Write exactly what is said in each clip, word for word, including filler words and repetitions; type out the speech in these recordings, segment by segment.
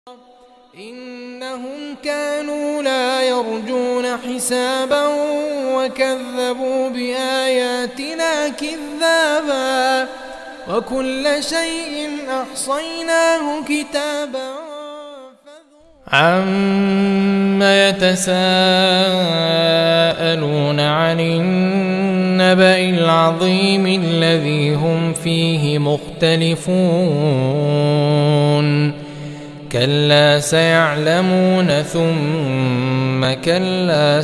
إنهم كانوا لا يرجون حسابا وكذبوا بآياتنا كذابا وكل شيء أحصيناه كتابا. عَمَّ يَتَسَاءَلُونَ عَنِ النَّبَإِ الْعَظِيمِ الَّذِي هُمْ فِيهِ مُخْتَلِفُونَ كَلَّا سَيَعْلَمُونَ ثُمَّ كَلَّا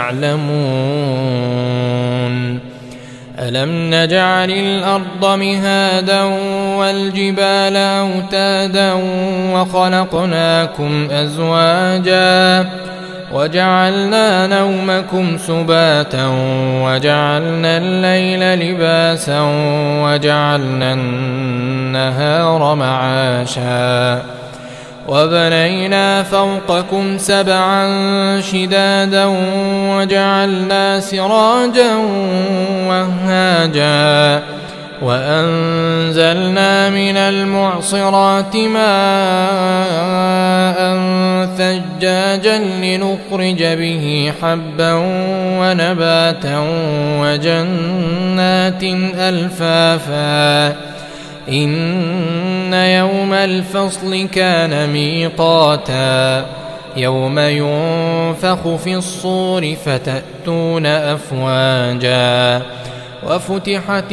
سَيَعْلَمُونَ أَلَمْ نَجْعَلِ الْأَرْضَ مِهَادًا وَالْجِبَالَ أَوْتَادًا وَخَلَقْنَاكُمْ أَزْوَاجًا وَجَعَلْنَا نَوْمَكُمْ سُبَاتًا وَجَعَلْنَا اللَّيْلَ لِبَاسًا وَجَعَلْنَا النَّهَارَ مَعَاشًا وَبَنَيْنَا فَوْقَكُمْ سَبْعًا شِدَادًا وَجَعَلْنَا سِرَاجًا وَهَّاجًا وَأَنزَلْنَا مِنَ الْمُعْصِرَاتِ مَاءً ثَجَّاجًا لِنُخْرِجَ بِهِ حَبًّا وَنَبَاتًا وَجَنَّاتٍ أَلْفَافًا إِنَّ يَوْمَ الْفَصْلِ كَانَ مِيقَاتًا يَوْمَ يُنفَخُ فِي الصُّورِ فَتَأْتُونَ أَفْوَاجًا وَفُتِحَتِ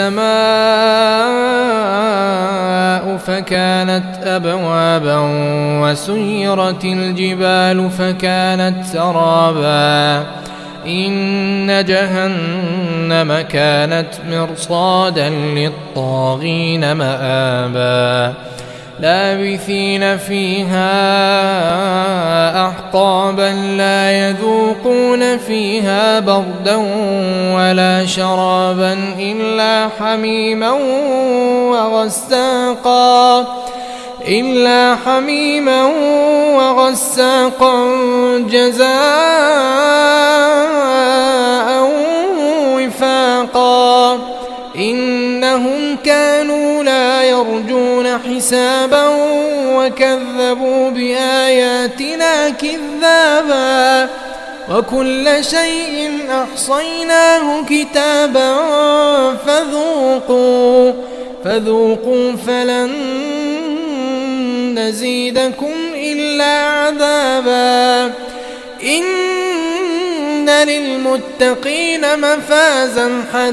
السَّمَاءُ فَكَانَتْ أَبْوَابًا وَسُيِّرَتِ الْجِبَالُ فَكَانَتْ سَرَابًا إِنَّ جَهَنَّمَ كَانَتْ مِرْصَادًا لِلطَّاغِينَ مَآبًا لَابِثِينَ فِيهَا أَحْقَابًا لَا يَذُوقُونَ فِيهَا بَرْدًا وَلَا شَرَابًا إِلَّا حَمِيمًا وَغَسَّاقًا إِلَّا حَمِيمًا وَغَسَّاقًا جَزَاءً وِفَاقًا إِنَّهُمْ كَانُوا لا يرجون حسابا وكذبوا بآياتنا كذابا وكل شيء أحصيناه كتابا فذوقوا فذوقوا فلن نزيدكم إلا عذابا إن للمتقين مفازا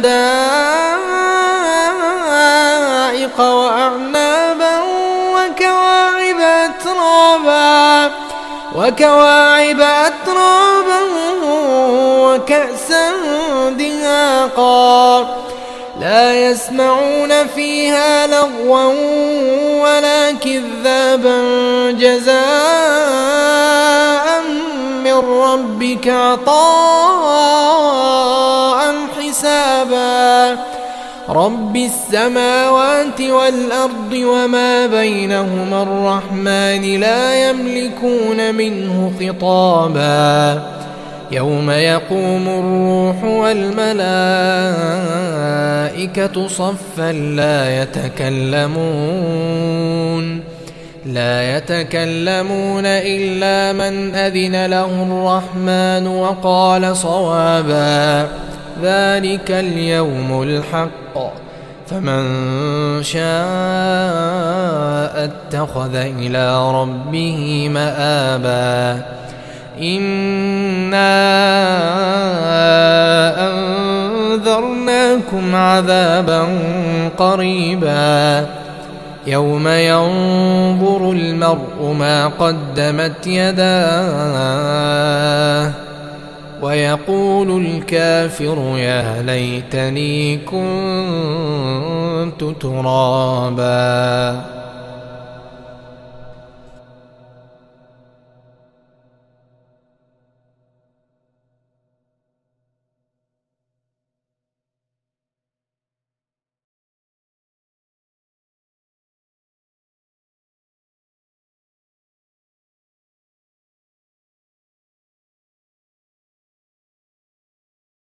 حدائق وأعنابا وكواعب أترابا وكواعب أترابا وكأسا دهاقا لا يسمعون فيها لغوا ولا كذابا جزاء من ربك عطاء حسابا رب السماوات والأرض وما بينهما الرحمن لا يملكون منه خطابا يوم يقوم الروح والملائكة صفا لا يتكلمون لا يتكلمون إلا من أذن له الرحمن وقال صوابا ذلك اليوم الحق فمن شاء اتخذ إلى ربه مآبا إنا أنذرناكم عذابا قريبا يوم ينظر المرء ما قدمت يداه ويقول الكافر يا ليتني كنت ترابا.